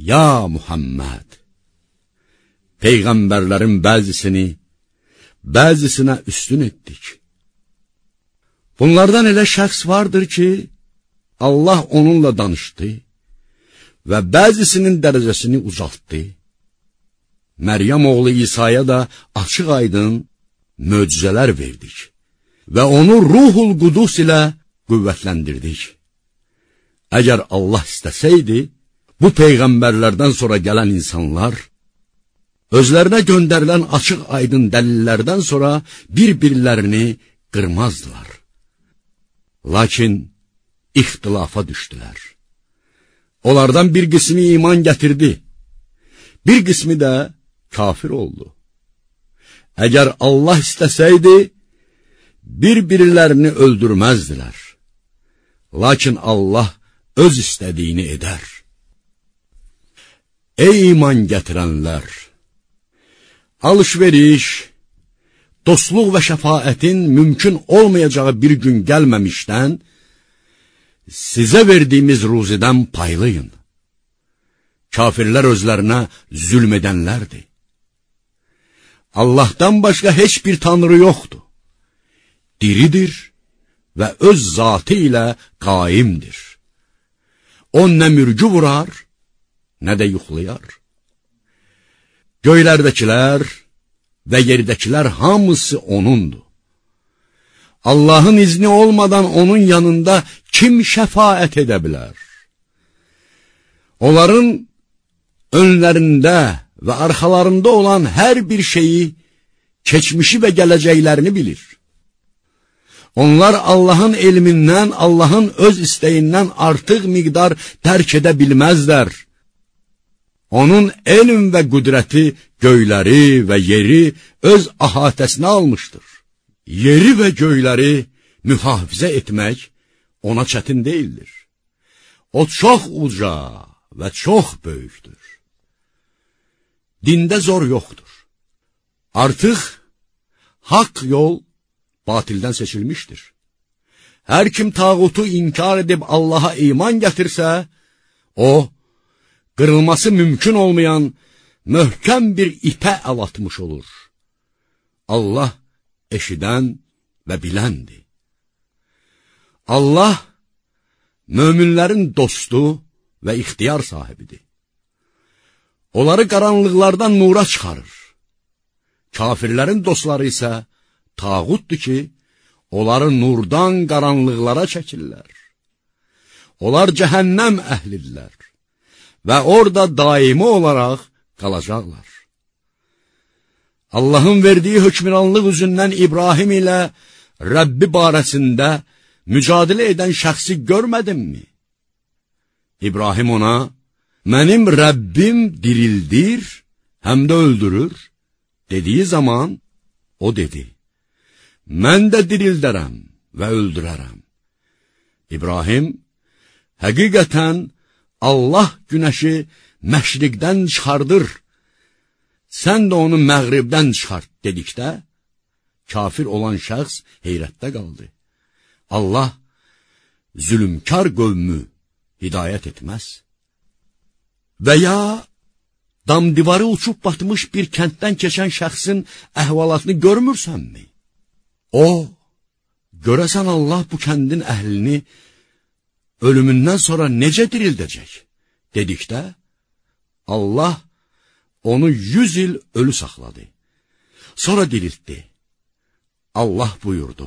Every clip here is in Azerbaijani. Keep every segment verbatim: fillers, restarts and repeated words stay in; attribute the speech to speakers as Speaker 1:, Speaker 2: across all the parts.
Speaker 1: Ya Muhammed, peyğəmbərlərin bəzisini, bəzisinə üstün etdik. Bunlardan elə şəxs vardır ki, Allah onunla danışdı və bəzisinin dərəcəsini ucaltdı. Məryəm oğlu İsa'ya da açıq aydın möcüzələr verdik və onu Ruhul Qudus ilə qüvvətləndirdik. Əgər Allah istəsəydi, bu peyğəmbərlərdən sonra gələn insanlar, özlərinə göndərilən açıq aydın dəlillərdən sonra bir-birlərini qırmazdılar. Lakin ixtilafa düşdülər. Onlardan bir qismi iman gətirdi, bir qismi də kafir oldu. Əgər Allah istəsəydi, bir-birlərini öldürməzdilər. Lakin Allah öz istədiyini edər. Ey iman gətirənlər! Alışveriş, dostluq və şəfaətin mümkün olmayacağı bir gün gəlməmişdən, sizə verdiyimiz ruzidən paylayın. Kafirlər özlərinə zülm edənlərdir. Allahdan başqa heç bir tanrı yoxdur. Diridir və öz zatı ilə qaimdir. O nə mürgü vurar, nə də yuxlayar. Göylərdəkilər və yerdəkilər hamısı O'nundur. Allahın izni olmadan onun yanında kim şəfaət edə bilər? Onların önlərində və arxalarında olan hər bir şeyi, keçmişi və gələcəklərini bilir. Onlar Allahın elmindən, Allahın öz istəyindən artıq miqdar dərk edə bilməzlər. Onun elm və qüdrəti göyləri və yeri öz əhatəsinə almışdır. Yeri və göyləri mühafizə etmək ona çətin deyildir. O çox uca və çox böyükdür. Dində zor yoxdur. Artıq haqq yol batildən seçilmişdir. Hər kim tağutu inkar edib Allaha iman gətirsə, o, qırılması mümkün olmayan möhkəm bir ipə əl atmış olur. Allah eşidən və biləndir. Allah, möminlərin dostu və ixtiyar sahibidir. Onları qaranlıqlardan nura çıxarır. Kafirlərin dostları isə tağutdur ki, onları nurdan qaranlıqlara çəkirlər. Onlar cəhənnəm əhlidirlər və orada daimi olaraq qalacaqlar. Allahın verdiyi hökmranlıq üzündən İbrahim ilə Rəbbi barəsində mücadilə edən şəxsi görmədimmi? İbrahim ona, mənim Rəbbim dirildir, həm də öldürür, dediyi zaman o dedi, mən də dirildərəm və öldürərəm. İbrahim, həqiqətən Allah günəşi məşriqdən çıxardır, sən də onu məğribdən çıxart dedikdə, kafir olan şəxs heyrətdə qaldı. Allah zülümkar qövmü hidayət etməz. Və ya damdivarı uçub batmış bir kənddən keçən şəxsin əhvalatını görmürsənmi? O, görəsən Allah bu kəndin əhlini ölümündən sonra necə dirildəcək? Dedikdə, Allah onu yüz il ölü saxladı. Sonra diriltdi. Allah buyurdu,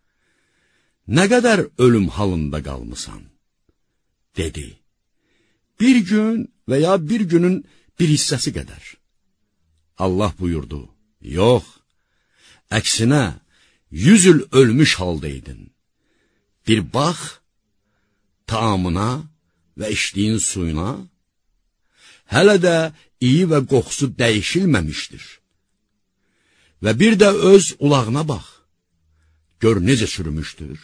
Speaker 1: nə qədər ölüm halında qalmısan? Dedi, bir gün və ya bir günün bir hissəsi qədər. Allah buyurdu, yox, əksinə, yüz il ölmüş haldaydın. Bir bax, taamına və içdiyin suyuna, hələ də iyi və qoxusu dəyişilməmişdir. Və bir də öz ulağına bax, gör necə çürümüşdür.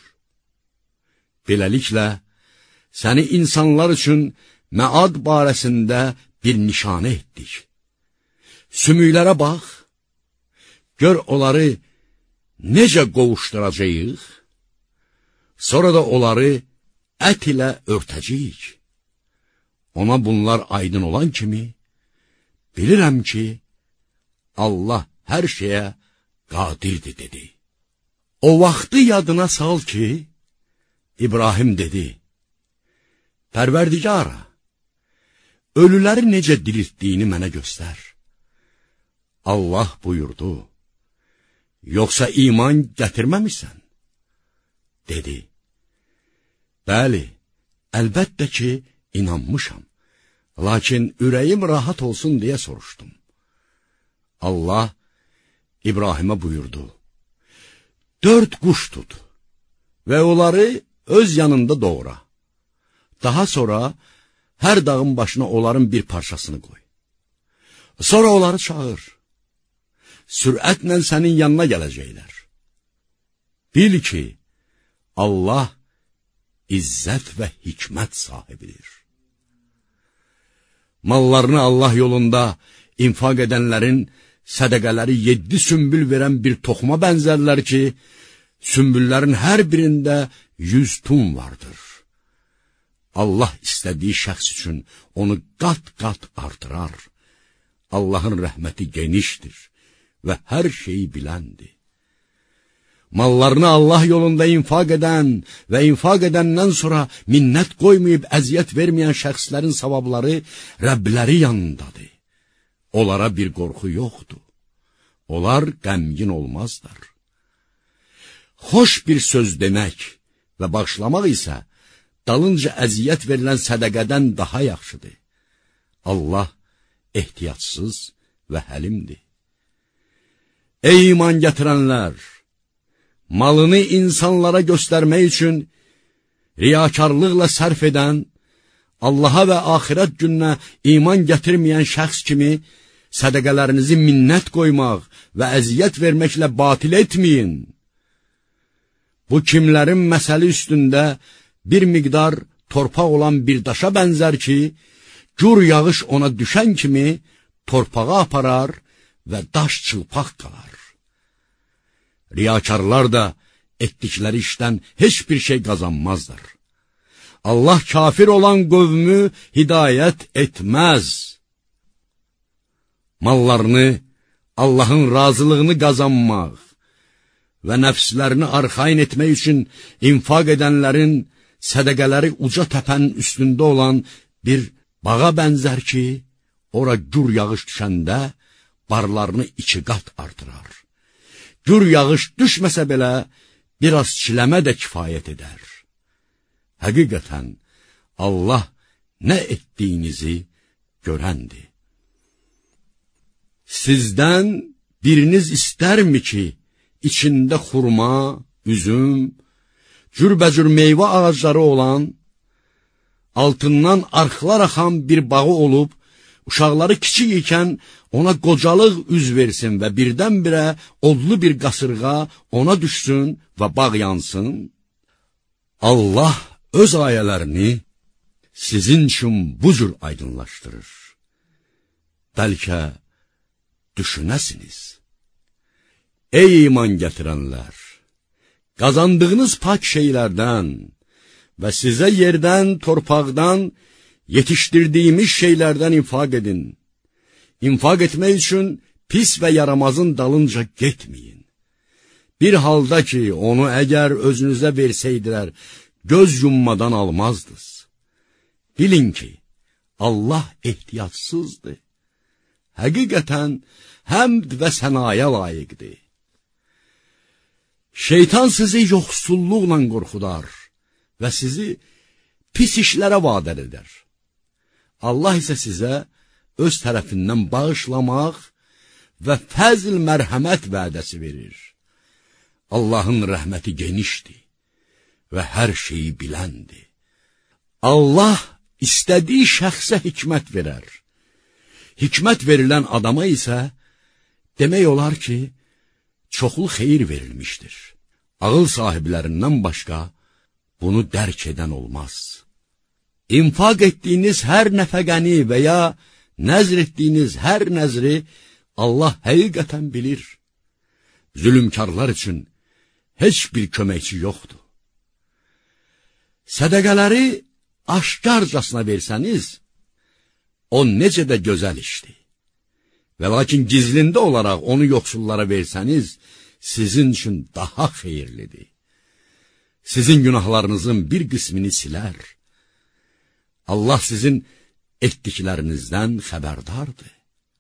Speaker 1: Beləliklə, səni insanlar üçün məad barəsində bir nişanə etdik. Sümüklərə bax, gör onları necə qovuşduracağıq, sonra da onları ət ilə örtəcəyik. ona bunlar aydın olan kimi, bilirəm ki, Allah hər şeyə qadirdir, dedi. O vaxtı yadına sal ki, İbrahim dedi, Pərverdigara, ölüləri necə diriltdiyini mənə göstər. Allah buyurdu, yoxsa iman gətirməmişsən? Dedi, bəli, əlbəttə ki, inanmışam, lakin ürəyim rahat olsun deyə soruşdum. Allah İbrahimə buyurdu, dörd quş tut və onları öz yanında doğra. Daha sonra hər dağın başına onların bir parçasını qoy. Sonra onları çağır. Sürətlə sənin yanına gələcəklər. Bil ki, Allah izzət və hikmət sahibidir. Mallarını Allah yolunda infaq edənlərin sədəqələri yeddi sümbül verən bir toxuma bənzərlər ki, sümbüllərin hər birində yüz tun vardır. Allah istədiyi şəxs üçün onu qat-qat artırar. Allahın rəhməti genişdir və hər şeyi biləndir. Mallarını Allah yolunda infaq edən və infaq edəndən sonra minnət qoymayıb əziyyət verməyən şəxslərin savabları Rəbləri yanındadır. Onlara bir qorxu yoxdur. Onlar qəmgin olmazlar. Xoş bir söz demək və bağışlamaq isə dalınca əziyyət verilən sədəqədən daha yaxşıdır. Allah ehtiyatsız və həlimdir. Ey iman gətirənlər! Malını insanlara göstərmək üçün riyakarlıqla sərf edən, Allaha və axirət gününə iman gətirməyən şəxs kimi sədəqələrinizi minnət qoymaq və əziyyət verməklə batil etməyin. Bu kimlərin məsəli üstündə bir miqdar torpaq olan bir daşa bənzər ki, gur yağış ona düşən kimi torpağa aparar və daş çılpaq qalar. Riyakarlar da etdikləri işdən heç bir şey qazanmazlar. Allah kafir olan qövmü hidayət etməz. Mallarını Allahın razılığını qazanmaq və nəfslərini arxain etmək üçün infaq edənlərin sədəqələri uca təpənin üstündə olan bir bağa bənzər ki, ora gur yağış düşəndə barlarını iki qat artırar. Gur yağış düşməsə belə, biraz çiləmə də kifayət edər. Həqiqətən, Allah nə etdiyinizi görəndir. Sizdən biriniz istərmi ki, içində xurma, üzüm, cürbəcür meyvə ağacları olan, altından arxlar axan bir bağı olub, uşaqları kiçik ikən ona qocalıq üz versin və birdən-birə odlu bir qasırğa ona düşsün və bağ yansın? Allah öz ayələrini sizin üçün bu cür aydınlaşdırır. Bəlkə düşünəsiniz. Ey iman gətirənlər! Qazandığınız pak şeylərdən və sizə yerdən, torpaqdan, yetişdirdiyimiz şeylərdən infaq edin. İnfaq etmək üçün pis və yaramazın dalınca getməyin. Bir halda ki, onu əgər özünüzə versəydilər, göz yummadan almazdınız. Bilin ki, Allah ehtiyatsızdır. Həqiqətən, həmd və sənaya layiqdir. Şeytan sizi yoxsulluqla qorxudar və sizi pis işlərə vadar edər. Allah isə sizə öz tərəfindən bağışlamaq və fəzl mərhəmət vədəsi verir. Allahın rəhməti genişdir və hər şeyi biləndir. Allah istədiyi şəxsə hikmət verər. Hikmət verilən adama isə demək olar ki, çoxlu xeyir verilmişdir. Ağıl sahiblərindən başqa bunu dərk edən olmaz. İnfaq etdiyiniz hər nəfəqəni və ya nəzr etdiyiniz hər nəzri Allah həqiqətən bilir. Zülümkarlar üçün heç bir köməkçi yoxdur. Sədəqələri aşkarcasına versəniz, o necə də gözəl işdir. Və lakin gizlində olaraq onu yoxsullara versəniz, sizin üçün daha xeyirlidir. Sizin günahlarınızın bir qismini silər. Allah sizin etdiklərinizdən xəbərdardır.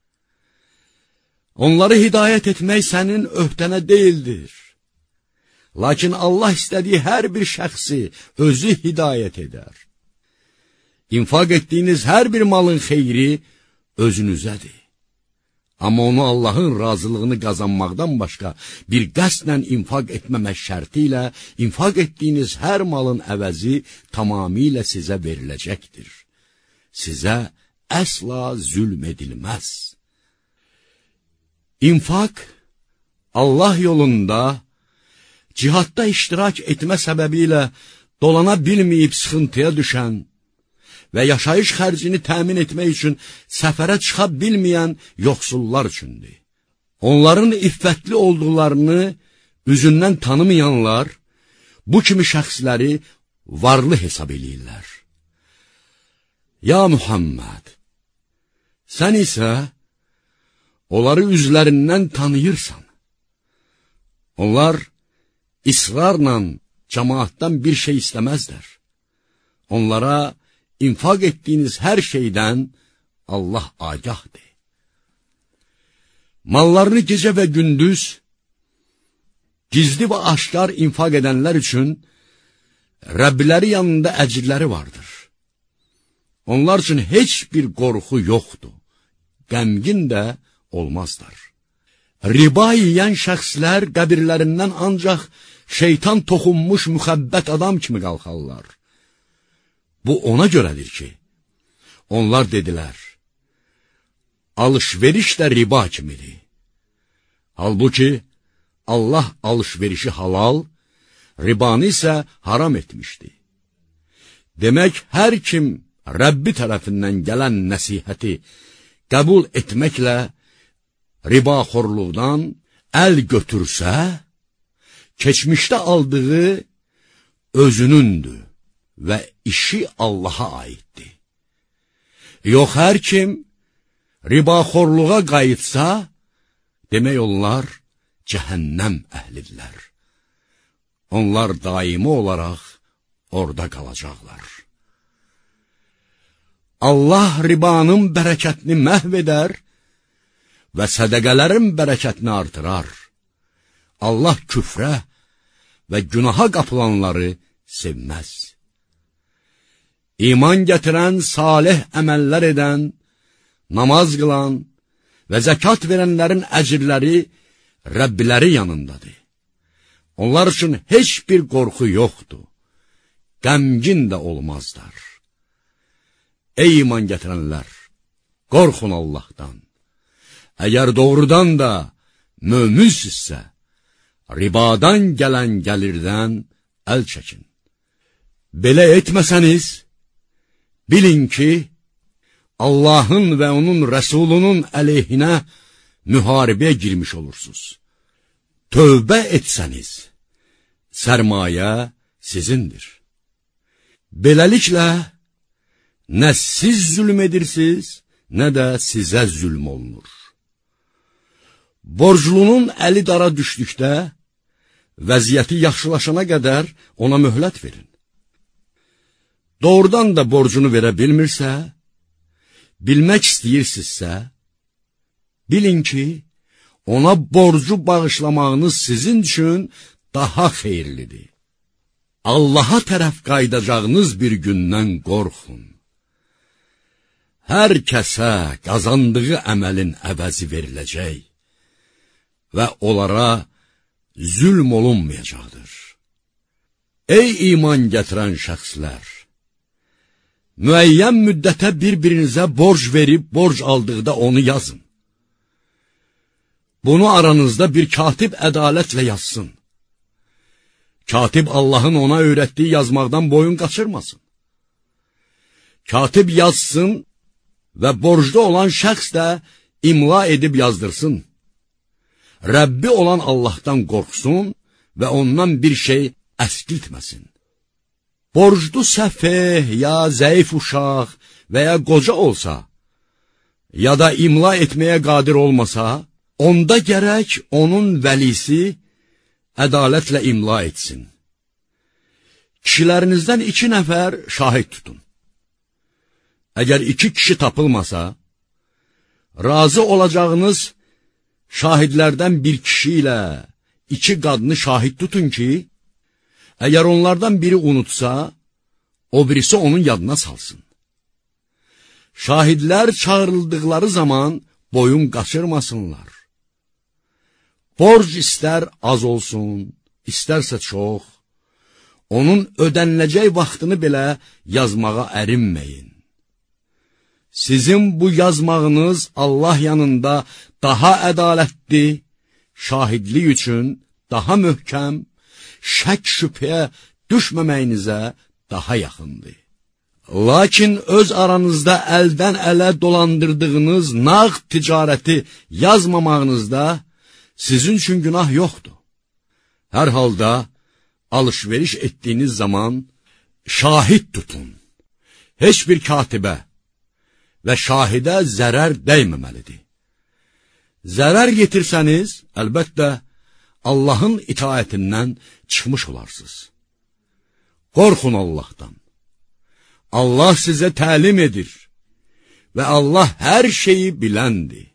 Speaker 1: Onları hidayət etmək sənin öhdənə deyildir. Lakin Allah istədiyi hər bir şəxsi özü hidayət edər. İnfaq etdiyiniz hər bir malın xeyri özünüzədir. Amma onu Allahın razılığını qazanmaqdan başqa bir qəsdlə infaq etməmək şərti ilə infaq etdiyiniz hər malın əvəzi tamamilə sizə veriləcəkdir. Sizə əsla zülm edilməz. İnfaq, Allah yolunda, cihadda iştirak etmə səbəbi ilə dolana bilməyib sıxıntıya düşən və yaşayış xərcini təmin etmək üçün səfərə çıxa bilməyən yoxsullar üçündür. Onların iffətli olduqlarını üzündən tanımayanlar bu kimi şəxsləri varlı hesab edirlər. Ya Muhammed, sən isə onları üzlərindən tanıyırsan. Onlar israrla cəmaatdan bir şey istəməzlər. Onlara infaq etdiyiniz hər şeydən Allah agahdır. Mallarını gecə və gündüz, gizli və aşkar infaq edənlər üçün Rəbbiləri yanında əcirləri vardır. Onlar üçün heç bir qorxu yoxdur, qəmgin də olmazlar. Riba yiyən şəxslər qəbirlərindən ancaq şeytan toxunmuş müxəbbət adam kimi qalxarlar. Bu ona görədir ki, onlar dedilər, alış-veriş də riba kimidir. Halbuki, Allah alış-verişi halal, ribanı isə haram etmişdi. Demək, hər kim Rəbbi tərəfindən gələn nəsihəti qəbul etməklə ribaxorluqdan əl götürsə, keçmişdə aldığı özünündür və işi Allaha aiddir. Yox, hər kim ribaxorluğa qayıtsa, demək onlar cəhənnəm əhlidirlər. Onlar daimi olaraq orada qalacaqlar. Allah ribanın bərəkətini məhv edər və sədəqələrin bərəkətini artırar. Allah küfrə və günaha qapılanları sevməz. İman gətirən, salih əməllər edən, namaz qılan və zəkat verənlərin əcirləri Rəbbiləri yanındadır. Onlar üçün heç bir qorxu yoxdur, qəmgin də olmazlar. Ey iman gətirənlər, qorxun Allahdan. Əgər doğrudan da möminsinizsə, ribadan gələn gəlirdən əl çəkin. Belə etməsəniz, bilin ki, Allahın və onun Rəsulunun əleyhinə müharibəyə girmiş olursunuz. Tövbə etsəniz, sərmayə sizindir. Beləliklə, nə siz zülm edirsiniz, nə də sizə zülm olunur. Borclunun əli dara düşdükdə, vəziyyəti yaxşılaşana qədər ona möhlət verin. Doğrudan da borcunu verə bilmirsə, bilmək istəyirsinizsə, bilin ki, ona borcu bağışlamağınız sizin üçün daha xeyirlidir. Allaha tərəf qaydacağınız bir gündən qorxun. Hər kəsə qazandığı əməlin əvəzi veriləcək və onlara zülm olunmayacaqdır. Ey iman gətirən şəxslər! Müəyyən müddətə bir-birinizə borc verib, borc aldıqda onu yazın. Bunu aranızda bir katib ədalətlə yazsın. Katib Allahın ona öyrətdiyi yazmaqdan boyun qaçırmasın. Katib yazsın və borcda olan şəxs də imla edib yazdırsın. Rəbbi olan Allahdan qorxsun və ondan bir şey əskiltməsin. Borclu səfeh ya zəif uşaq və ya qoca olsa, ya da imla etməyə qadir olmasa, onda gərək onun vəlisi ədalətlə imla etsin. Kişilərinizdən iki nəfər şahid tutun. Əgər iki kişi tapılmasa, razı olacağınız şahidlərdən bir kişi ilə iki qadını şahid tutun ki, əgər onlardan biri unutsa, o birisi onun yadına salsın. Şahidlər çağırıldıqları zaman boyun qaçırmasınlar. Borc istər az olsun, istərsə çox, onun ödəniləcək vaxtını belə yazmağa ərinməyin. Sizin bu yazmağınız Allah yanında daha ədalətli, şahidlik üçün daha möhkəm, şək şübhəyə düşməməyinizə daha yaxındır. Lakin öz aranızda əldən ələ dolandırdığınız nağd ticarəti yazmamağınızda sizin üçün günah yoxdur. Hər halda alış-veriş etdiyiniz zaman şahid tutun. Heç bir katibə və şahidə zərər dəyməməlidir. Zərər yetirsəniz, əlbəttə, Allahın itaətindən çıxmış olarsınız. Qorxun Allahdan. Allah sizə təlim edir və Allah hər şeyi biləndir.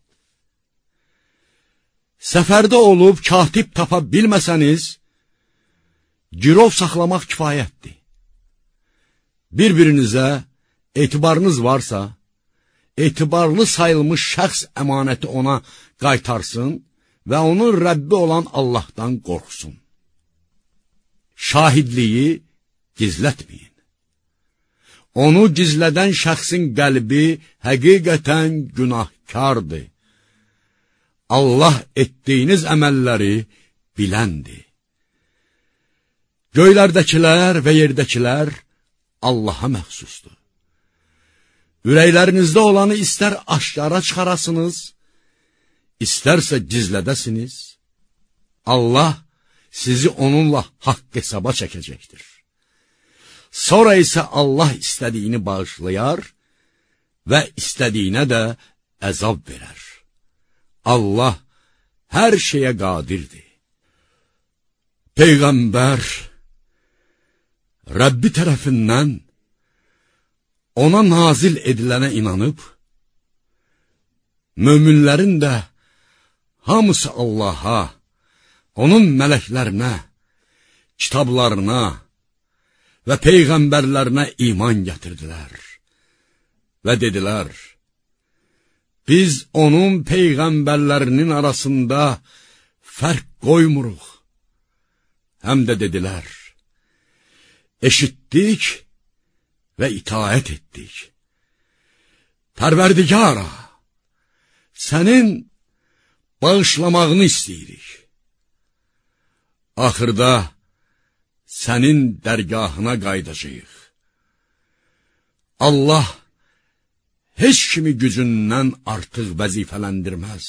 Speaker 1: Səfərdə olub katib tapa bilməsəniz, girov saxlamaq kifayətdir. Bir-birinizə etibarınız varsa, etibarlı sayılmış şəxs əmanəti ona qaytarsın və onun Rəbbi olan Allahdan qorxsun. Şahidliyi gizlətməyin. Onu gizlədən şəxsin qəlbi həqiqətən günahkardır. Allah etdiyiniz əməlləri biləndir. Göylərdəkilər və yerdəkilər Allaha məxsusdur. Ürəklərinizdə olanı istər aşkara çıxarasınız, istərsə gizlədəsiniz, Allah sizi onunla haqq hesaba çəkəcəkdir. Sonra isə Allah istədiyini bağışlayar və istədiyinə də əzab verər. Allah hər şeyə qadirdir. Peyğəmbər Rəbbi tərəfindən ona nazil edilənə inanıb, möminlərin də hamısı Allaha, onun mələklərinə, kitablarına və peyğəmbərlərinə iman gətirdilər və dedilər, biz onun peyğəmbərlərinin arasında fərq qoymuruq. Həm də dedilər, eşitdik və itaət etdik. Pərverdigara, sənin bağışlamağını istəyirik. Axırda sənin dərgahına qaydacağıq. Allah heç kimi gücündən artıq vəzifələndirməz.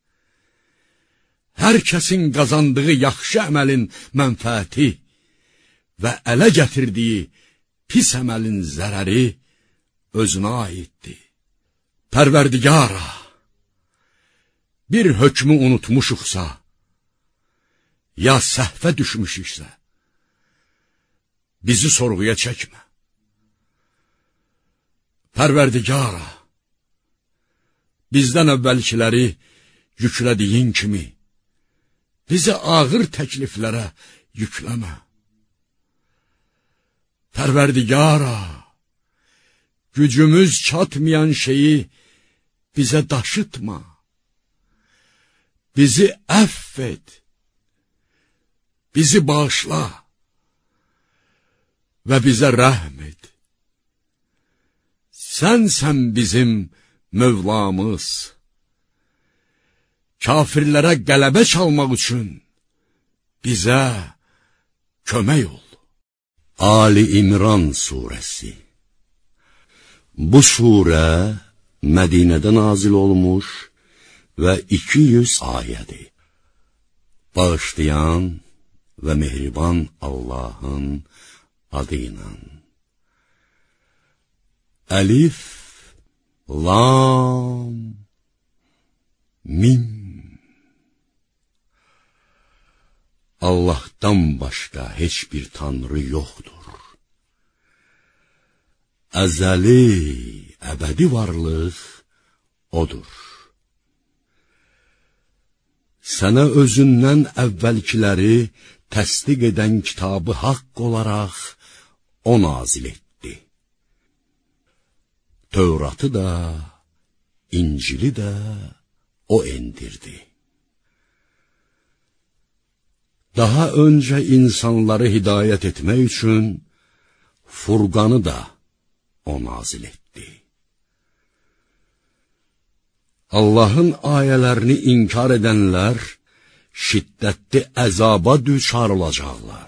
Speaker 1: Hər kəsin qazandığı yaxşı əməlin mənfəəti və ələ gətirdiyi pis əməlin zərəri özünə aiddir. Pərverdigara, bir hökmü unutmuşuqsa, ya səhvə düşmüşüksə, bizi sorğuya çəkmə. Pərverdigara, bizdən əvvəlkiləri yüklədiyin kimi, bizi ağır təkliflərə yükləmə. Pərverdigara, gücümüz çatmayan şeyi bizə daşıtma. Bizi əff et, bizi bağışla və bizə rəhm et. Sənsən bizim Mövlamız. Kafirlərə qələbə çalmaq üçün bizə kömək ol. Ali İmran surəsi. Bu surə Mədinədə nazil olmuş və iki yüz ayədir. Bağışlayan və mehriban Allahın adı ilə. Əlif, Lam, Mim. Allah'tan başqa heç bir tanrı yoxdur. Əzəli, əbədi varlıq odur. Sənə özündən əvvəlkiləri təsdiq edən kitabı haqq olaraq o nazil etdi. Tövratı da, İncili də o endirdi. Daha öncə insanları hidayət etmək üçün Furqanı da o nazil etdi. Allahın ayələrini inkar edənlər şiddətli əzaba düçar olacaqlar.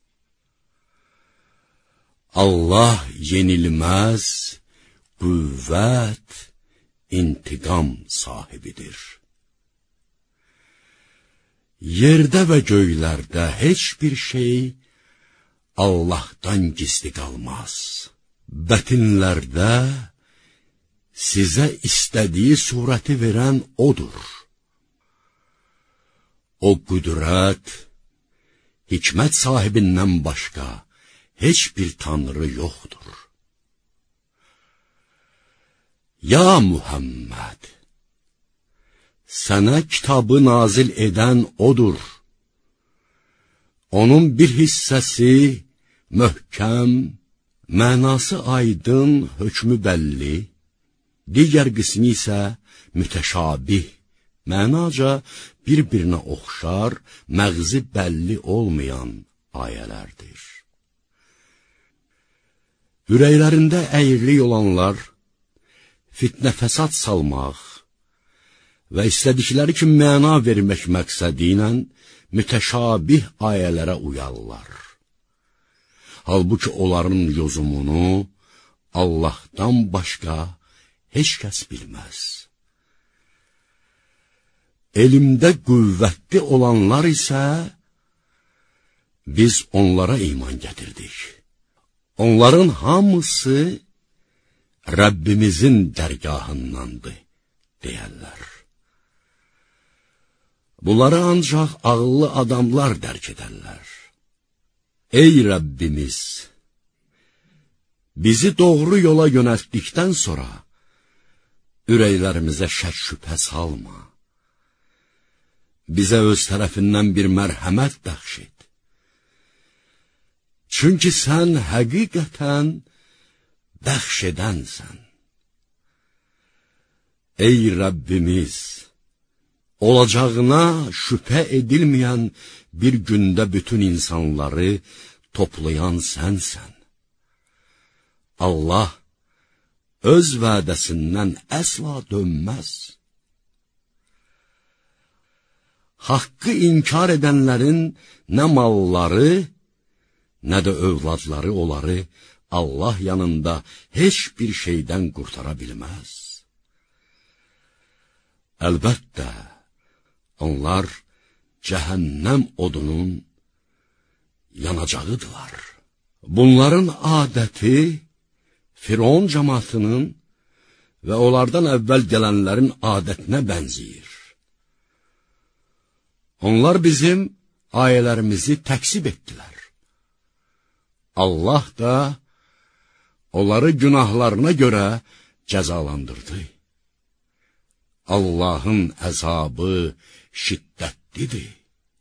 Speaker 1: Allah yenilməz, qüvvət, intiqam sahibidir. Yerdə və göylərdə heç bir şey Allahdan gizli qalmaz. Bətinlərdə sizə istədiyi surəti verən odur. O qüdrət, hikmət sahibindən başqa heç bir tanrı yoxdur. Ya Muhammed, sənə kitabı nazil edən odur. Onun bir hissəsi möhkəm, mənası aydın, hökmü bəlli, digər qismi isə mütəşabih, mənaca bir-birinə oxşar, məğzi bəlli olmayan ayələrdir. Ürəklərində əyirlik olanlar, fitnə fəsad salmaq və istədikləri kimi məna vermək məqsədi ilə mütəşabih ayələrə uyarlar. Halbuki onların yozumunu Allahdan başqa heç kəs bilməz. Elmdə qüvvətli olanlar isə biz onlara iman gətirdik. Onların hamısı Rəbbimizin dərgahındandır, deyərlər. Bunları ancaq ağıllı adamlar dərk edərlər. Ey Rəbbimiz! Bizi doğru yola yönəltdikdən sonra ürəklərimizə şək şübhə salma. Bizə öz tərəfindən bir mərhəmət bəxş et. Çünki sən həqiqətən bəxş edənsən. Ey Rəbbimiz! Olacağına şübhə edilməyən bir gündə bütün insanları toplayan sənsən. Allah öz vədəsindən əsla dönməz. Haqqı inkar edənlərin nə malları, nə də övladları onları Allah yanında heç bir şeydən qurtara bilməz. Əlbəttə, onlar cəhənnəm odunun yanacağıdırlar. Bunların adəti Firon cəmaatının və onlardan əvvəl gələnlərin adətinə bənzəyir. Onlar bizim ayələrimizi təksib etdilər. Allah da onları günahlarına görə cəzalandırdı. Allahın əzabı şiddətlidir.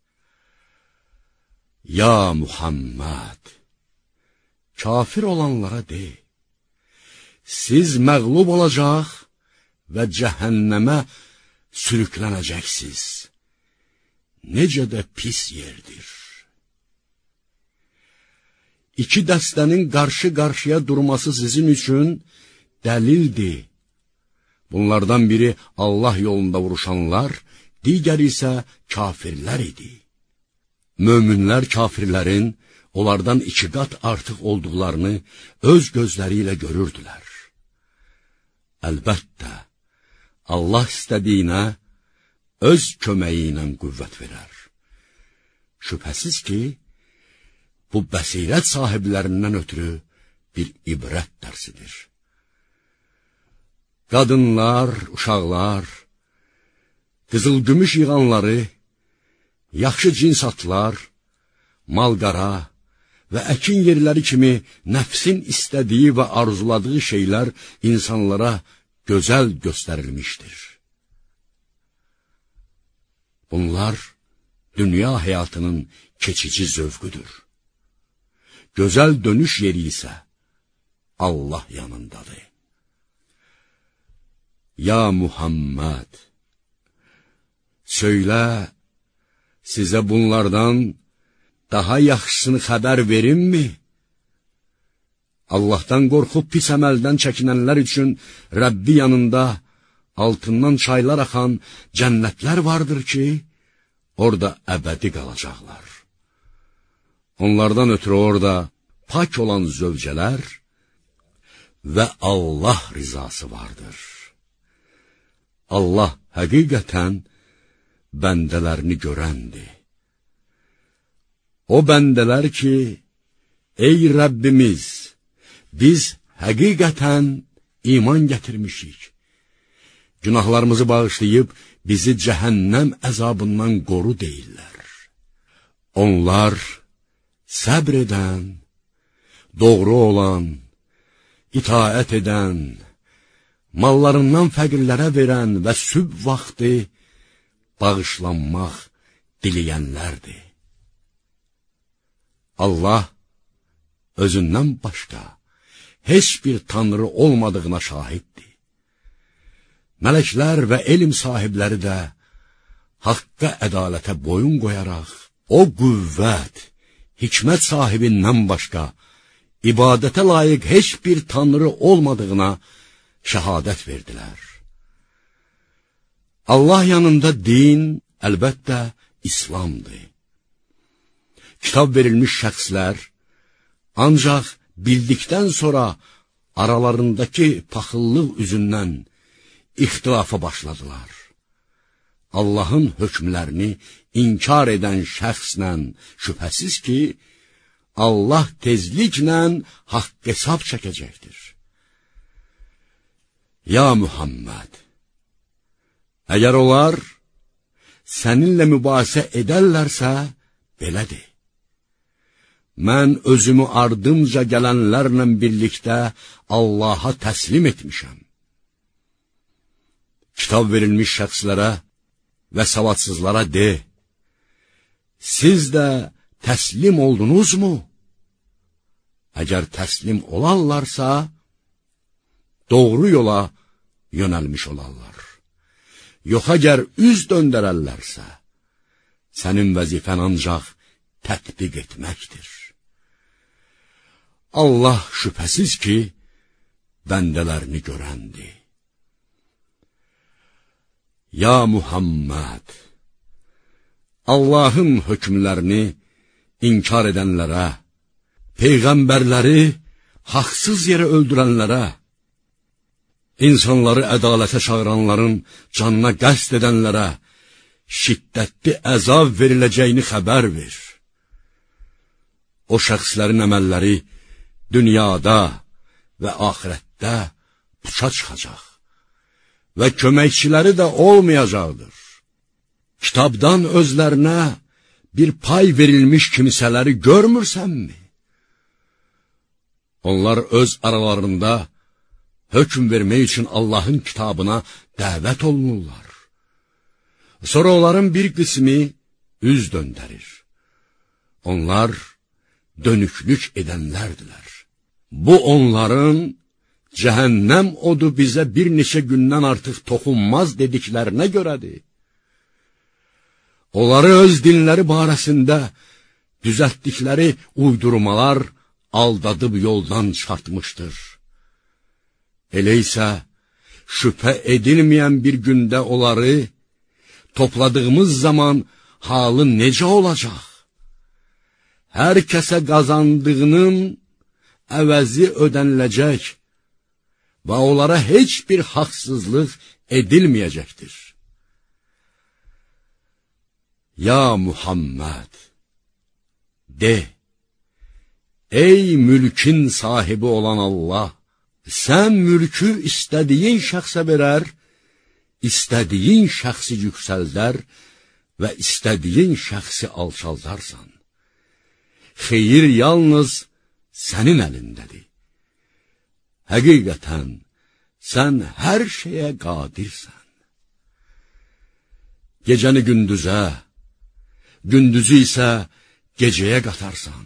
Speaker 1: Ya Muhammed, kafir olanlara de, siz məğlub olacaq və cəhənnəmə sürüklənəcəksiniz. Necə də pis yerdir. İki dəstənin qarşı-qarşıya durması sizin üçün dəlildir. Bunlardan biri Allah yolunda vuruşanlar, digəri isə kafirlər idi. Möminlər kafirlərin onlardan iki qat artıq olduqlarını öz gözləri ilə görürdülər. Əlbəttə, Allah istədiyinə öz köməyi ilə qüvvət verər. Şübhəsiz ki, bu bəsirət sahiblərindən ötürü bir ibrət dərsidir. Qadınlar, uşaqlar, qızıl-gümüş yığanları, yaxşı cins atlar, malqara və əkin yerləri kimi nəfsin istədiyi və arzuladığı şeylər insanlara gözəl göstərilmişdir. Bunlar dünya həyatının keçici zövqüdür. Gözəl dönüş yeri isə Allah yanındadır. Ya Muhammed, söylə, sizə bunlardan daha yaxşısını xəbər verimmi? Allahdan qorxub pis əməldən çəkinənlər üçün Rəbbi yanında altından çaylar axan cənnətlər vardır ki, orada əbədi qalacaqlar. Onlardan ötürü orada pak olan zövcələr və Allah rizası vardır. Allah həqiqətən bəndələrini görəndir. O bəndələr ki, ey Rəbbimiz, biz həqiqətən iman gətirmişik. Günahlarımızı bağışlayıb, bizi cəhənnəm əzabından qoru deyirlər. Onlar səbr edən, doğru olan, itaət edən, mallarından fəqirlərə verən və sübh vaxtı bağışlanmaq diləyənlərdir. Allah özündən başqa heç bir tanrı olmadığına şahiddir. Mələklər və elm sahibləri də haqqa, ədalətə boyun qoyaraq, o qüvvət, hikmət sahibindən başqa ibadətə layiq heç bir tanrı olmadığına şəhadət verdilər. Allah yanında din, əlbəttə, İslamdır. Kitab verilmiş şəxslər ancaq bildikdən sonra aralarındakı paxıllıq üzündən ixtilafa başladılar. Allahın hökmlərini inkar edən şəxslə şübhəsiz ki, Allah tezliklə haqq hesab çəkəcəkdir. Ya Muhammed, əgər onlar səninlə mübahisə edərlərsə, belədir. Mən özümü ardımca gələnlərlə birlikdə Allaha təslim etmişəm. Kitab verilmiş şəxslərə və savadsızlara de, siz də təslim oldunuzmu? Əgər təslim olarlarsa, doğru yola yönəlmiş olarlar. Yox, əgər üz döndərərlərsə, sənin vəzifən ancaq tətbiq etməkdir. Allah şübhəsiz ki, bəndələrini görəndir. Ya Muhammed, Allahın hökmlərini inkar edənlərə, peyğəmbərləri haqsız yerə öldürənlərə, insanları ədalətə çağıranların canına qəsd edənlərə şiddətli əzab veriləcəyini xəbər ver. O şəxslərin əməlləri dünyada və axirətdə puça çıxacaq və köməkçiləri də olmayacaqdır. Kitabdan özlərinə bir pay verilmiş kimsələri görmürsənmi? Onlar öz aralarında hökm vermək üçün Allahın kitabına dəvət olunurlar. Sonra onların bir qismi üz döndərir. Onlar dönüklük edənlərdilər. Bu onların cəhənnəm odu bizə bir neçə gündən artıq toxunmaz dediklərinə görədir. Onları öz dinləri barəsində düzəltdikləri uydurmalar aldadıb yoldan çıxartmışdır. Elə isə şübhə edilməyən bir gündə onları topladığımız zaman halı necə olacaq? Hər kəsə qazandığının əvəzi ödəniləcək və onlara heç bir haqsızlıq edilməyəcəkdir. Ya Muhammed, de, ey mülkün sahibi olan Allah, sən mülkü istədiyin şəxsə verər, istədiyin şəxsi yüksəldər və istədiyin şəxsi alçaldarsan. Xeyir yalnız sənin əlindədir. Həqiqətən, sən hər şeyə qadirsən. Gecəni gündüzə, gündüzü isə gecəyə qatarsan.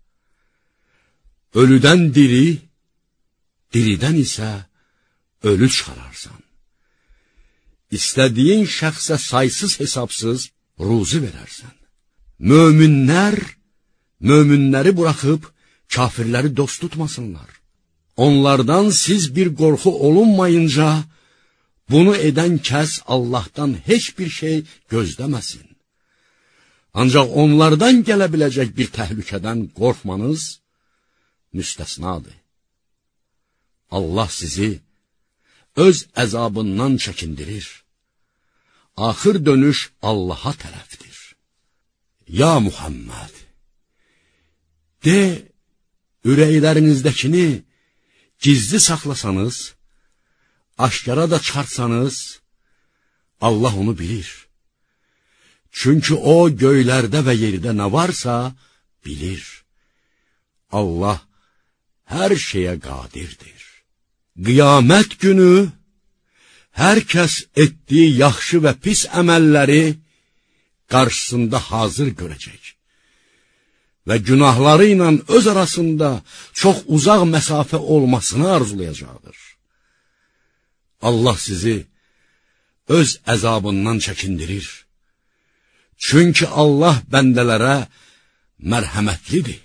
Speaker 1: Ölüdən diri, diridən isə ölü çıxararsan. İstədiyin şəxsə saysız hesabsız ruzi verərsən. Möminlər, möminləri buraxıb kafirləri dost tutmasınlar. Onlardan siz bir qorxu olunmayınca, bunu edən kəs Allahdan heç bir şey gözləməsin. Ancaq onlardan gələ biləcək bir təhlükədən qorxmanız müstəsnadır. Allah sizi öz əzabından çəkindirir. Axır dönüş Allaha tərəfdir. Ya Muhammed, de, ürəklərinizdəkini gizli saxlasanız, aşkara da çıxarsanız, Allah onu bilir. Çünki o göylərdə və yerdə nə varsa bilir. Allah hər şeyə qadirdir. Qiyamət günü hər kəs etdiyi yaxşı və pis əməlləri qarşısında hazır görəcək və günahları ilə öz arasında çox uzaq məsafə olmasını arzulayacaqdır. Allah sizi öz əzabından çəkindirir. Çünki Allah bəndələrə mərhəmətlidir.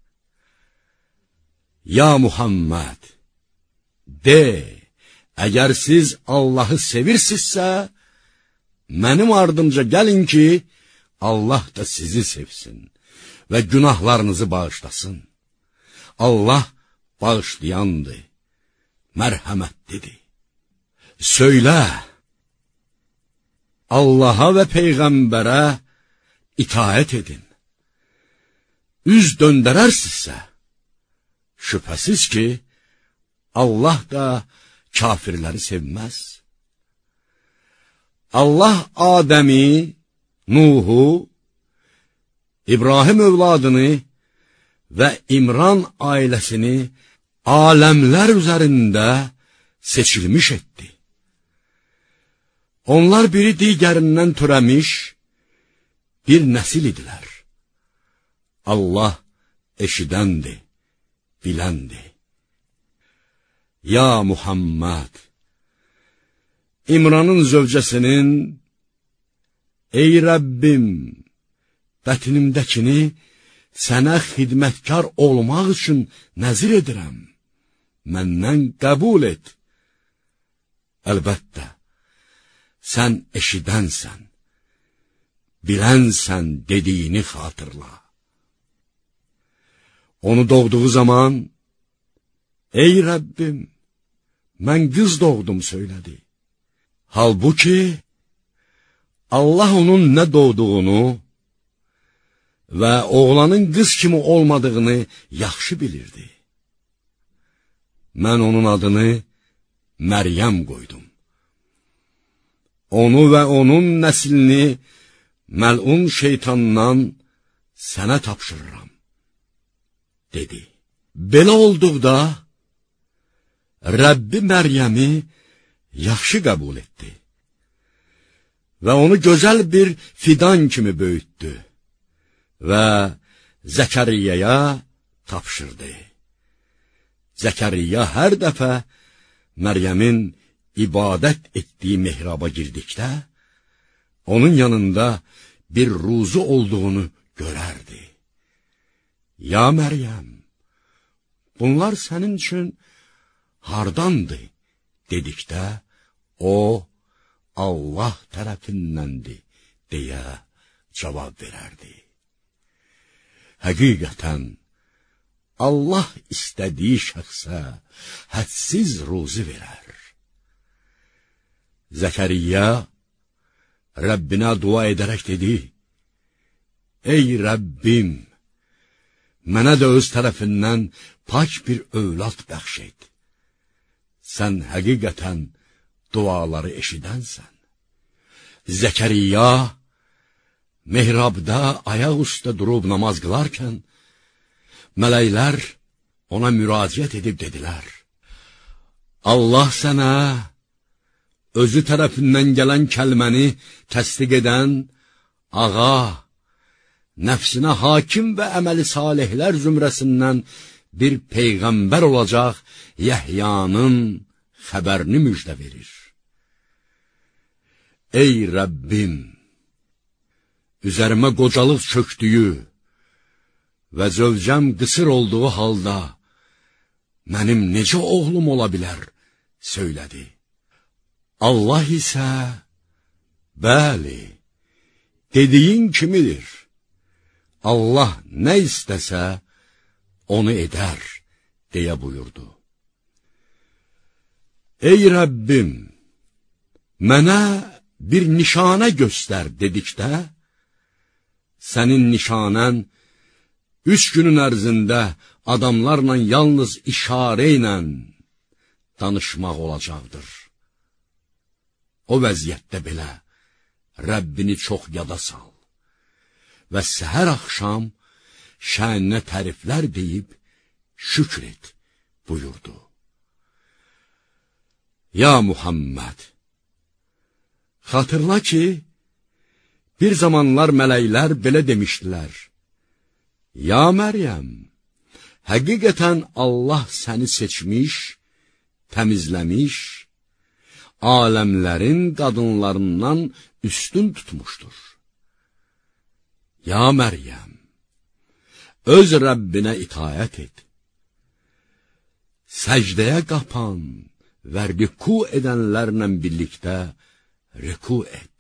Speaker 1: Ya Muhammed, de, əgər siz Allahı sevirsinizsə, mənim ardımca gəlin ki, Allah da sizi sevsin və günahlarınızı bağışlasın. Allah bağışlayandır, mərhəmətlidir. Söylə, Allaha və Peyğəmbərə itaət edin. Üz döndərərsinizsə, şübhəsiz ki, Allah da kafirləri sevməz. Allah Adəmi, Nuhu, İbrahim övladını və İmran ailəsini aləmlər üzərində seçilmiş etdi. Onlar biri digərindən törəmiş bir nəsil idilər. Allah eşidəndir, biləndir. Ya Muhammed, İmranın zövcəsinin, ey Rəbbim, bətnimdəkini sənə xidmətkar olmaq üçün nəzir edirəm, məndən qəbul et. Əlbəttə, sən eşidənsən, bilənsən dediyini xatırla. Onu doğduğu zaman, ey Rəbbim, mən qız doğdum söylədi. Halbuki, Allah onun nə doğduğunu və oğlanın qız kimi olmadığını yaxşı bilirdi. Mən onun adını Məryəm qoydum. Onu və onun nəslini məlun şeytandan sənə tapşırıram, dedi. Belə olduqda, Rəbbi Məryəmi yaxşı qəbul etdi və onu gözəl bir fidan kimi böyütdü və Zəkəriyyəyə tapşırdı. Zəkəriyyə hər dəfə Məryəmin ibadət etdiyi mehraba girdikdə, onun yanında bir ruzu olduğunu görərdi. Ya Məryəm, bunlar sənin üçün hardandır, dedikdə, o, Allah tərəfindəndir, deyə cavab verərdi. Həqiqətən, Allah istədiyi şəxsə hədsiz ruzi verər. Zəkəriyyə Rəbbinə dua edərək dedi, ey Rəbbim, mənə də öz tərəfindən pak bir övlad bəxş et. Sən həqiqətən duaları eşidənsən. Zəkəriyya mehrabda ayaq üstə durub namaz qılarkən, mələklər ona müraciət edib dedilər: Allah sənə özü tərəfindən gələn kəlməni təsdiq edən, ağa, nəfsinə hakim və əməli salihlər zümrəsindən bir peyğəmbər olacaq Yəhyanın xəbərini müjdə verir. Ey Rəbbim, üzərimə qocalıq çöktüyü və zövcəm qısır olduğu halda mənim necə oğlum ola bilər, söylədi. Allah isə, bəli, dediyin kimidir. Allah nə istəsə, onu edər, deyə buyurdu. Ey Rəbbim, mənə bir nişanə göstər dedikdə, sənin nişanən üç günün ərzində adamlarla yalnız işarə ilə danışmaq olacaqdır. O vəziyyətdə belə Rəbbini çox yada sal və səhər axşam şəninə təriflər deyib şükr et, buyurdu. Ya Muhammed, xatırla ki, bir zamanlar mələklər belə demişdilər: Ya Məryəm, həqiqətən Allah səni seçmiş, təmizləmiş, aləmlərin qadınlarından üstün tutmuşdur. Ya Məryəm, öz Rəbbinə itayət et, səcdəyə qapan və rüku edənlərlə birlikdə rüku et.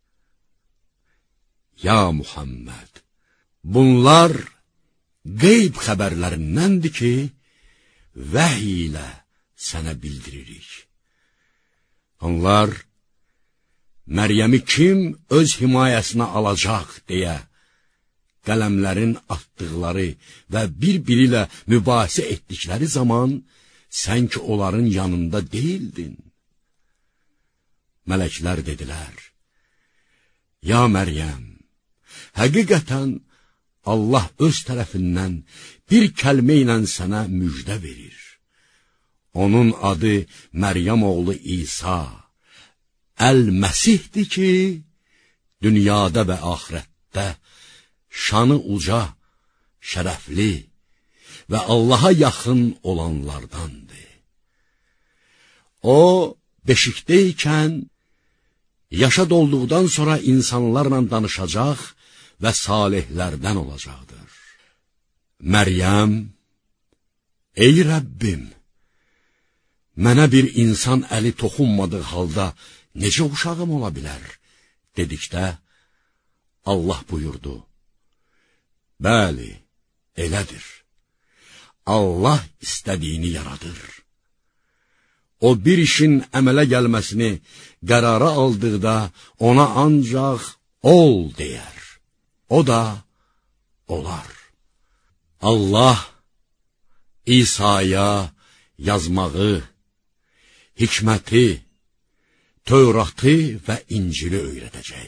Speaker 1: Ya Muhammed, bunlar qeyb xəbərlərindəndir ki, vəhy ilə sənə bildiririk. Onlar, Məryəmi kim öz himayəsinə alacaq deyə, qələmlərin atdıqları və bir-biri ilə mübahisə etdikləri zaman, sən ki onların yanında deyildin. Mələklər dedilər: Ya Məryəm, həqiqətən Allah öz tərəfindən bir kəlmə ilə sənə müjdə verir. Onun adı Məryəm oğlu İsa, Əl-Məsihdir ki, dünyada və axirətdə şanı uca, şərəfli və Allaha yaxın olanlardandır. O, beşikdəykən, yaşa dolduqdan sonra insanlarla danışacaq və salihlərdən olacaqdır. Məryəm, ey Rəbbim, mənə bir insan əli toxunmadığı halda necə uşağım ola bilər, dedikdə, Allah buyurdu: Bəli, elədir. Allah istədiyini yaradır. O bir işin əmələ gəlməsini qərara aldıqda ona ancaq ol deyər. O da olar. Allah İsa'ya yazmağı, hikməti, Tövratı və İncili öyrədəcək.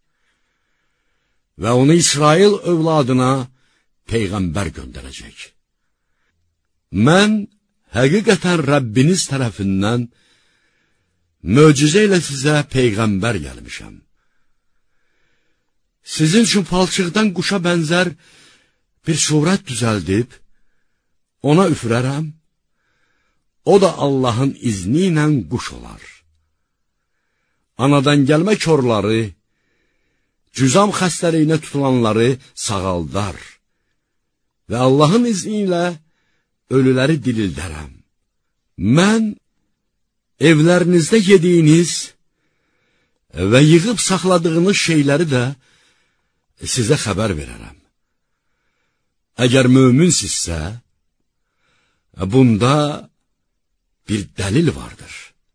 Speaker 1: Və onu İsrail övladına peyğəmbər göndərəcək. Mən həqiqətən Rəbbiniz tərəfindən möcüzə ilə sizə peyğəmbər gəlmişəm. Sizin üçün palçıqdan quşa bənzər bir surət düzəldib, ona üfürərəm, o da Allahın izni ilə quş olar. Anadan gəlmə körləri, cüzam xəstəliyinə tutulanları sağaldar və Allahın izni ilə ölüləri dirildərəm. Mən evlərinizdə yediyiniz və yığıb saxladığınız şeyləri də sizə xəbər verərəm. Əgər möminsizsə, bunda bir dəlil vardır.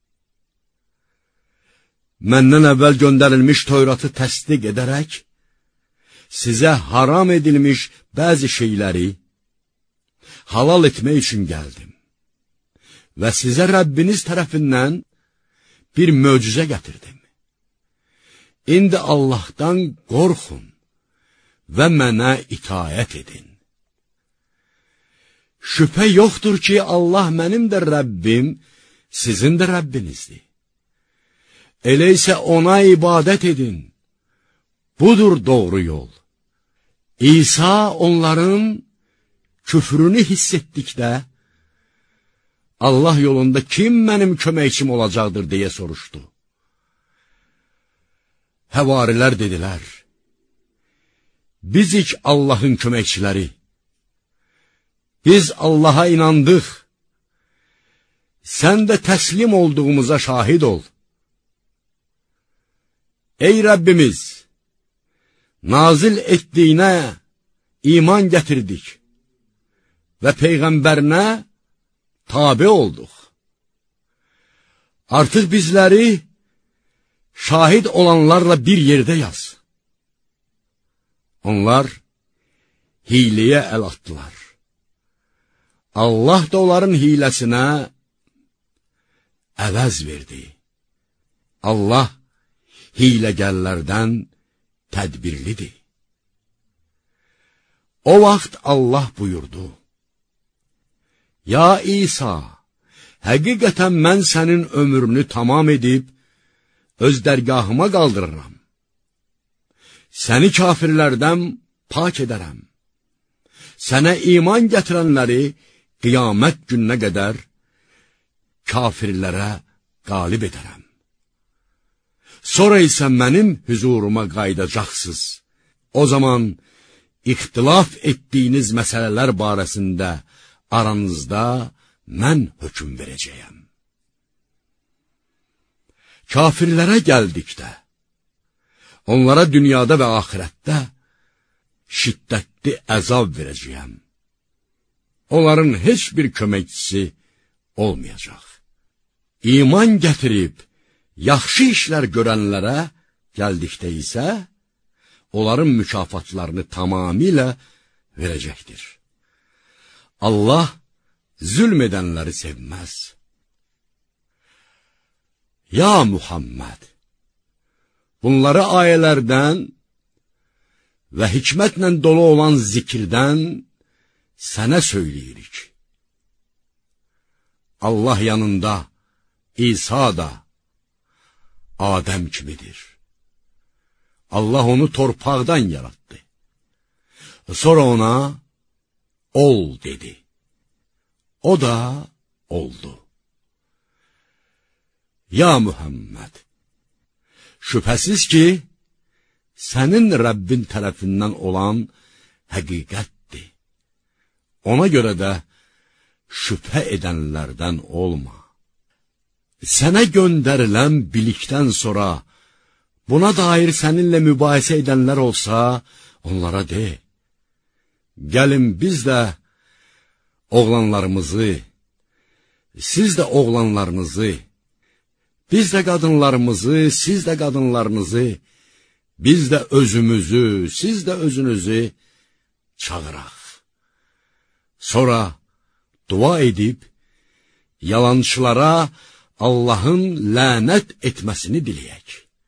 Speaker 1: Məndən əvvəl göndərilmiş Tövratı təsdiq edərək, sizə haram edilmiş bəzi şeyləri halal etmək üçün gəldim və sizə Rəbbiniz tərəfindən bir möcüzə gətirdim. İndi Allahdan qorxun və mənə itaət edin. Şübhə yoxdur ki, Allah mənim də Rəbbim, sizin də Rəbbinizdir. Elə isə ona ibadət edin. Budur doğru yol. İsa onların küfrünü hiss etdikdə, Allah yolunda kim mənim köməkçim olacaqdır deyə soruşdu. Həvarilər dedilər, bizik Allahın köməkçiləri, biz Allaha inandıq, sən də təslim olduğumuza şahid ol. Ey Rəbbimiz, nazil etdiyinə iman gətirdik və Peyğəmbərinə tabe olduq. Artıq bizləri şahid olanlarla bir yerdə yaz. Onlar hiləyə əl atdılar. Allah da onların hiləsinə əvəz verdi. Allah hiləgərlərdən tədbirlidir. O vaxt Allah buyurdu, Ya İsa, həqiqətən mən sənin ömrünü tamam edib, öz dərgahıma qaldırıram. Səni kafirlərdən pak edərəm. Sənə iman gətirənləri qiyamət gününə qədər kafirlərə qalib edərəm. Sonra isə mənim hüzuruma qaydacaqsınız. O zaman ixtilaf etdiyiniz məsələlər barəsində aranızda mən hökm verəcəyəm. Kafirlərə gəldikdə, onlara dünyada və axirətdə şiddətli əzab verəcəyəm. Onların heç bir köməkçisi olmayacaq. İman gətirib, yaxşı işlər görənlərə gəldikdə isə, onların mükafatlarını tamamilə verəcəkdir. Allah zülm edənləri sevməz. Ya Muhammed, bunları ayələrdən və hikmətlə dolu olan zikirdən sənə söyləyirik. Allah yanında İsa da Adəm kimidir. Allah onu torpaqdan yarattı. Sonra ona ol dedi. O da oldu. Ya Muhammed, şübhəsiz ki, sənin Rəbbin tərəfindən olan həqiqətdir. Ona görə də şübhə edənlərdən olma. Sənə göndərilən bilikdən sonra, buna dair səninlə mübahisə edənlər olsa, onlara de, gəlin biz də oğlanlarımızı, siz də oğlanlarınızı, biz də qadınlarımızı, siz də qadınlarınızı, biz də özümüzü, siz də özünüzü çağıraq. Sonra dua edib, yalançılara Allahın lənət etməsini diləyək.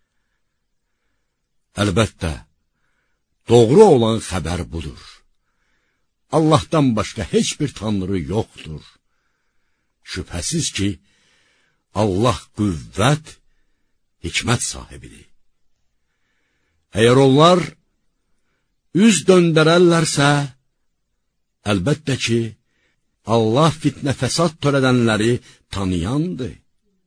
Speaker 1: Əlbəttə, doğru olan xəbər budur. Allahdan başqa heç bir tanrı yoxdur. Şübhəsiz ki, Allah qüvvət, hikmət sahibidir. Əgər onlar üz döndərərlərsə, əlbəttə ki, Allah fitnə fəsad törədənləri tanıyandır.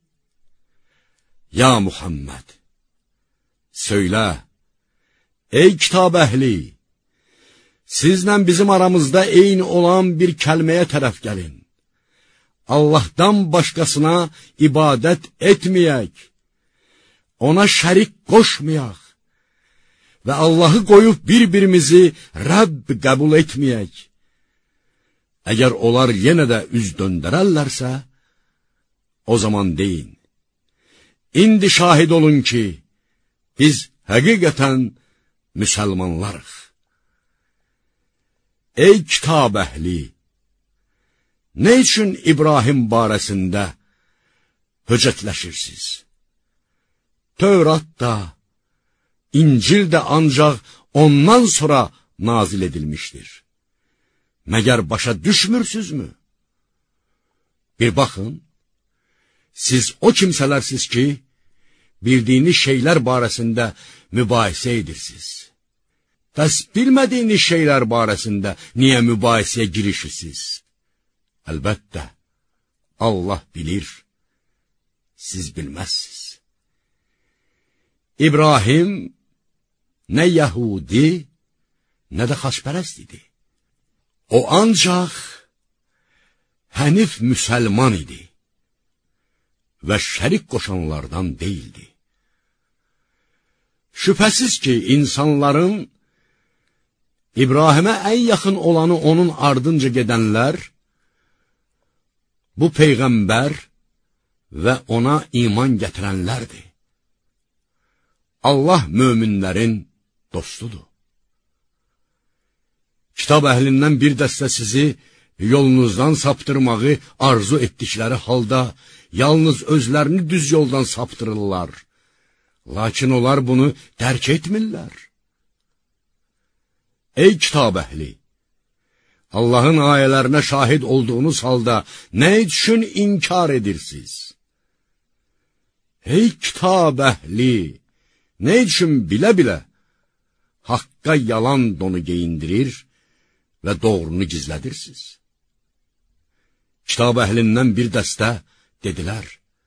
Speaker 1: Ya Muhammed, söylə, ey kitab əhli, sizlə bizim aramızda eyni olan bir kəlməyə tərəf gəlin. Allahdan başqasına ibadət etməyək, ona şərik qoşmayaq və Allahı qoyub bir-birimizi Rəbb qəbul etməyək. Əgər onlar yenə də üz döndərərlərsə, o zaman deyin, indi şahid olun ki, biz həqiqətən müsəlmanlarıq. Ey kitab əhli! Nə üçün İbrahim barəsində höcətləşirsiniz? Tövratda, İncil də ancaq ondan sonra nazil edilmişdir. Məgər başa düşmürsünüzmü? Bir baxın, siz o kimsələrsiniz ki, bildiyiniz şeylər barəsində mübahisə edirsiniz. Bəs bilmədiyiniz şeylər barəsində niyə mübahisəyə girişirsiniz? Əlbəttə, Allah bilir, siz bilməzsiniz. İbrahim nə Yəhudi, nə də xaçpərəst idi. O ancaq hənif müsəlman idi və şərik qoşanlardan deyildi. Şübhəsiz ki, insanların İbrahimə ən yaxın olanı onun ardınca gedənlər, bu Peyğəmbər və ona iman gətirənlərdir. Allah möminlərin dostudur. Kitab əhlindən bir dəstə sizi yolunuzdan saptırmağı arzu etdikləri halda, yalnız özlərini düz yoldan saptırırlar. Lakin onlar bunu dərk etmirlər. Ey kitab əhli! Allahın ayələrinə şahid olduğunuz halda nə üçün inkar edirsiniz? Ey kitab əhli! Nə üçün bilə-bilə haqqa yalan donu geyindirir və doğrunu gizlədirsiniz? Kitab əhlindən bir dəstə dedilər,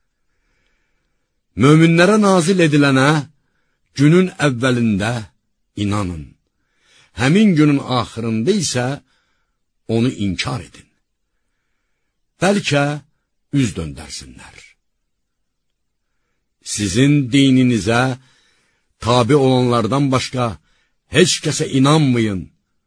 Speaker 1: möminlərə nazil edilənə günün əvvəlində inanın, həmin günün axırında isə onu inkar edin. Bəlkə üz döndərsinlər. Sizin dininizə tabi olanlardan başqa heç kəsə inanmayın.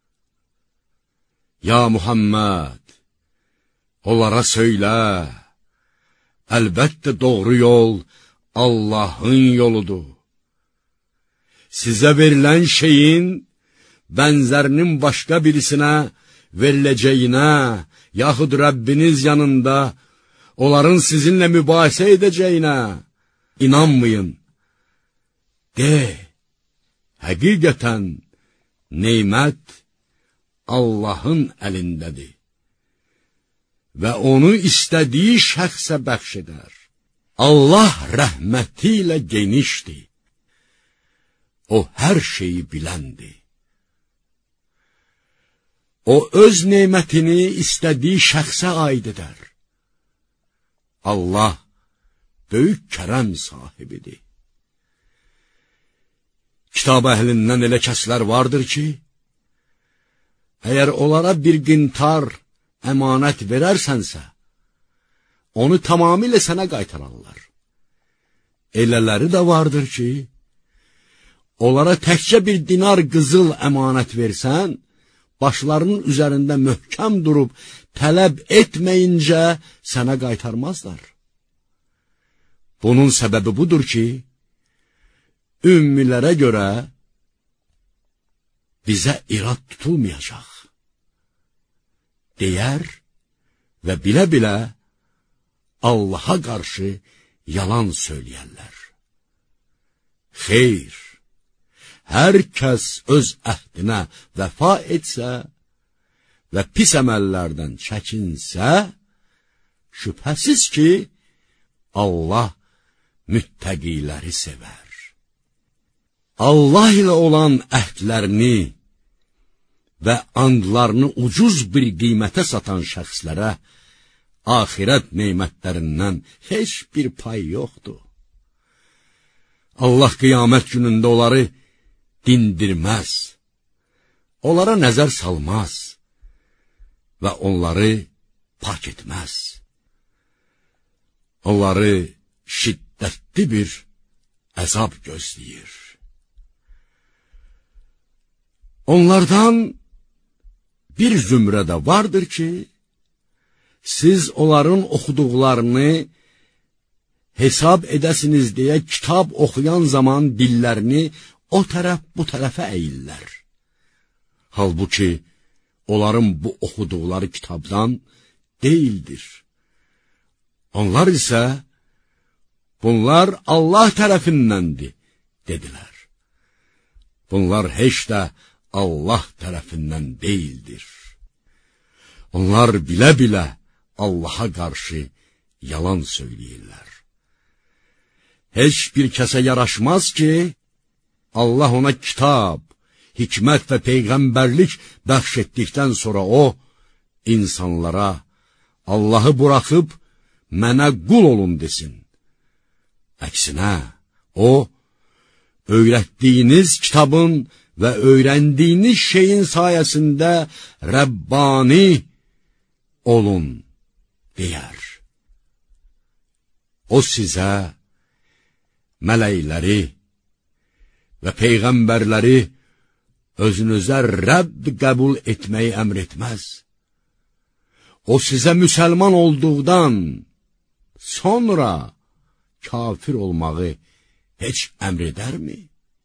Speaker 1: Ya Muhammed, onlara söylə, əlbəttə doğru yol Allahın yoludur. Sizə verilən şeyin bənzərinin başqa birisinə veriləcəyinə, yaxud Rəbbiniz yanında onların sizinlə mübahisə edəcəyinə inanmayın. De, həqiqətən neymət Allahın əlindədir və onu istədiyi şəxsə bəxş edər. Allah rəhməti ilə genişdir. O hər şeyi biləndir. O öz neymətini istədiyi şəxsə aid edər. Allah böyük kərəm sahibidir. Kitab əhlindən elə kəslər vardır ki, əgər onlara bir qintar əmanət verərsənsə, onu tamamilə sənə qaytararlar. Elələri də vardır ki, onlara təkcə bir dinar qızıl əmanət versən, başlarının üzərində möhkəm durub, tələb etməyincə sənə qaytarmazlar. Bunun səbəbi budur ki, ümmilərə görə bizə irad tutulmayacaq. Deyər və bilə-bilə Allaha qarşı yalan söyləyərlər. Xeyr, hər kəs öz əhdinə vəfa etsə və pis əməllərdən çəkinsə, şübhəsiz ki, Allah müttəqiləri sevər. Allah ilə olan əhdlərini və andlarını ucuz bir qiymətə satan şəxslərə axirət neymətlərindən heç bir pay yoxdur. Allah qiyamət günündə onları dindirməz, onlara nəzər salmaz və onları pak etməz. Onları şiddətli bir əzab gözləyir. Onlardan bir zümrədə vardır ki, siz onların oxuduqlarını hesab edəsiniz deyə kitab oxuyan zaman dillərini o tərəf bu tərəfə əyirlər. Halbuki, onların bu oxuduqları kitabdan deyildir. Onlar isə, bunlar Allah tərəfindəndir, dedilər. bunlar heç də Allah tərəfindən deyildir. Onlar bilə-bilə Allaha qarşı yalan söyləyirlər. Heç bir kəsə yaraşmaz ki, Allah ona kitab, hikmət və peyğəmbərlik bəxş etdikdən sonra o, insanlara Allahı buraxıb, mənə qul olun desin. Əksinə, o, öyrətdiyiniz kitabın və öyrəndiyiniz şeyin sayəsində Rəbbani olun, deyər. O sizə mələkləri və peyğəmbərləri özünüzə Rəbb qəbul etməyi əmr etməz. O sizə müsəlman olduqdan sonra kafir olmağı heç əmr edərmi?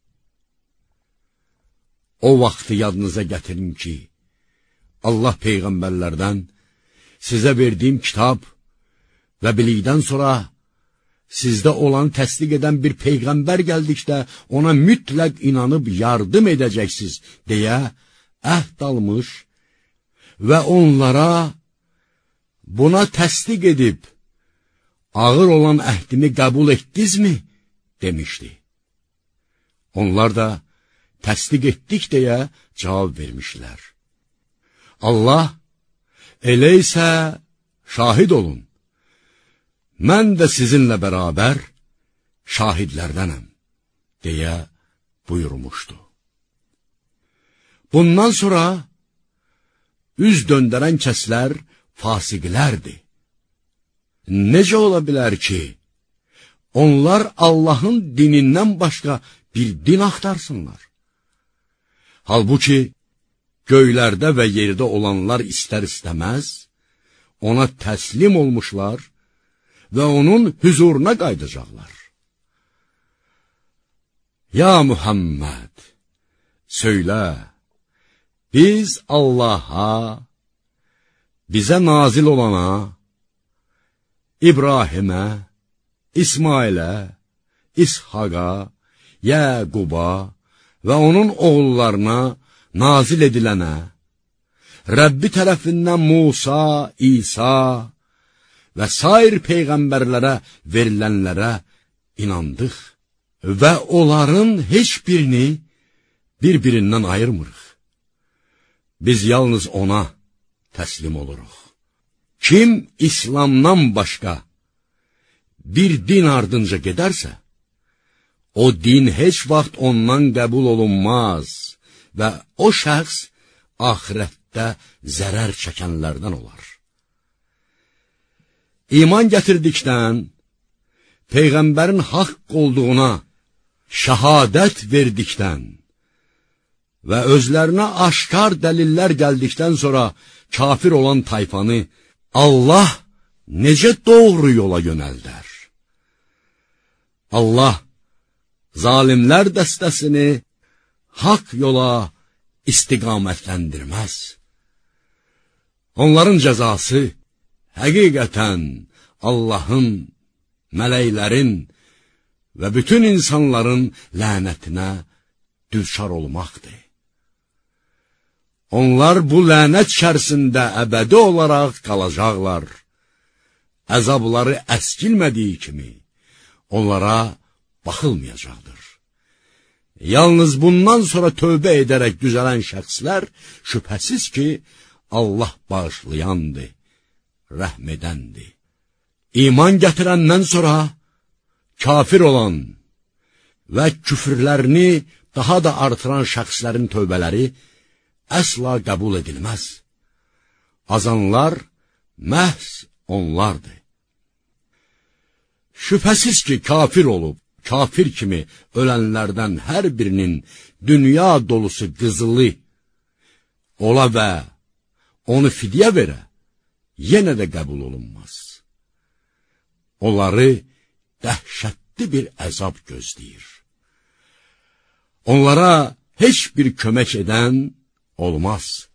Speaker 1: O vaxtı yadınıza gətirin ki, Allah peyğəmbərlərdən sizə verdiyim kitab və bilikdən sonra sizdə olan təsdiq edən bir peyğəmbər gəldikdə ona mütləq inanıb yardım edəcəksiniz deyə əhd almış və onlara buna təsdiq edib ağır olan əhdimi qəbul etdinizmi demişdi. Onlar da təsdiq etdik deyə cavab vermişlər. Allah, elə isə şahid olun, mən də sizinlə bərabər şahidlərdənəm, deyə buyurmuşdu. Bundan sonra üz döndərən kəslər fasiqlərdir. Necə ola bilər ki, onlar Allahın dinindən başqa bir din axtarsınlar? Halbuki, göylərdə və yerdə olanlar istər-istəməz, ona təslim olmuşlar və onun huzuruna qayıdacaqlar. Ya Muhammed, söylə, biz Allaha, bizə nazil olana, İbrahimə, İsmailə, İshaqa, Yəquba və onun oğullarına nazil edilənə, Rəbbi tərəfindən Musa, İsa və sair peyğəmbərlərə verilənlərə inandıq və onların heç birini bir-birindən ayırmırıq. Biz yalnız ona təslim oluruq. Kim İslamdan başqa bir din ardınca gedərsə, o din heç vaxt ondan qəbul olunmaz və o şəxs axirətdə zərər çəkənlərdən olar. İman gətirdikdən, Peyğəmbərin haqq olduğuna şəhadət verdikdən və özlərinə aşkar dəlillər gəldikdən sonra kafir olan tayfanı Allah necə doğru yola yönəldər? Allah zalimlər dəstəsini haqq yola istiqamətləndirməz. Onların cəzası həqiqətən Allahın, mələklərin və bütün insanların lənətinə düçar olmaqdır. Onlar bu lənət içərisində əbədi olaraq qalacaqlar. Əzabları əskilmədiyi kimi onlara baxılmayacaqdır. Yalnız bundan sonra tövbə edərək düzələn şəxslər şübhəsiz ki, Allah bağışlayandır, rəhm edəndir. İman gətirəndən sonra kafir olan və küfrlərini daha da artıran şəxslərin tövbələri əsla qəbul edilməz. Azanlar məhz onlardır. Şübhəsiz ki, kafir olub, kafir kimi ölənlərdən hər birinin dünya dolusu qızılı ola və onu fidyə verə, yenə də qəbul olunmaz. Onları dəhşətli bir əzab gözləyir. Onlara heç bir kömək edən olmaz.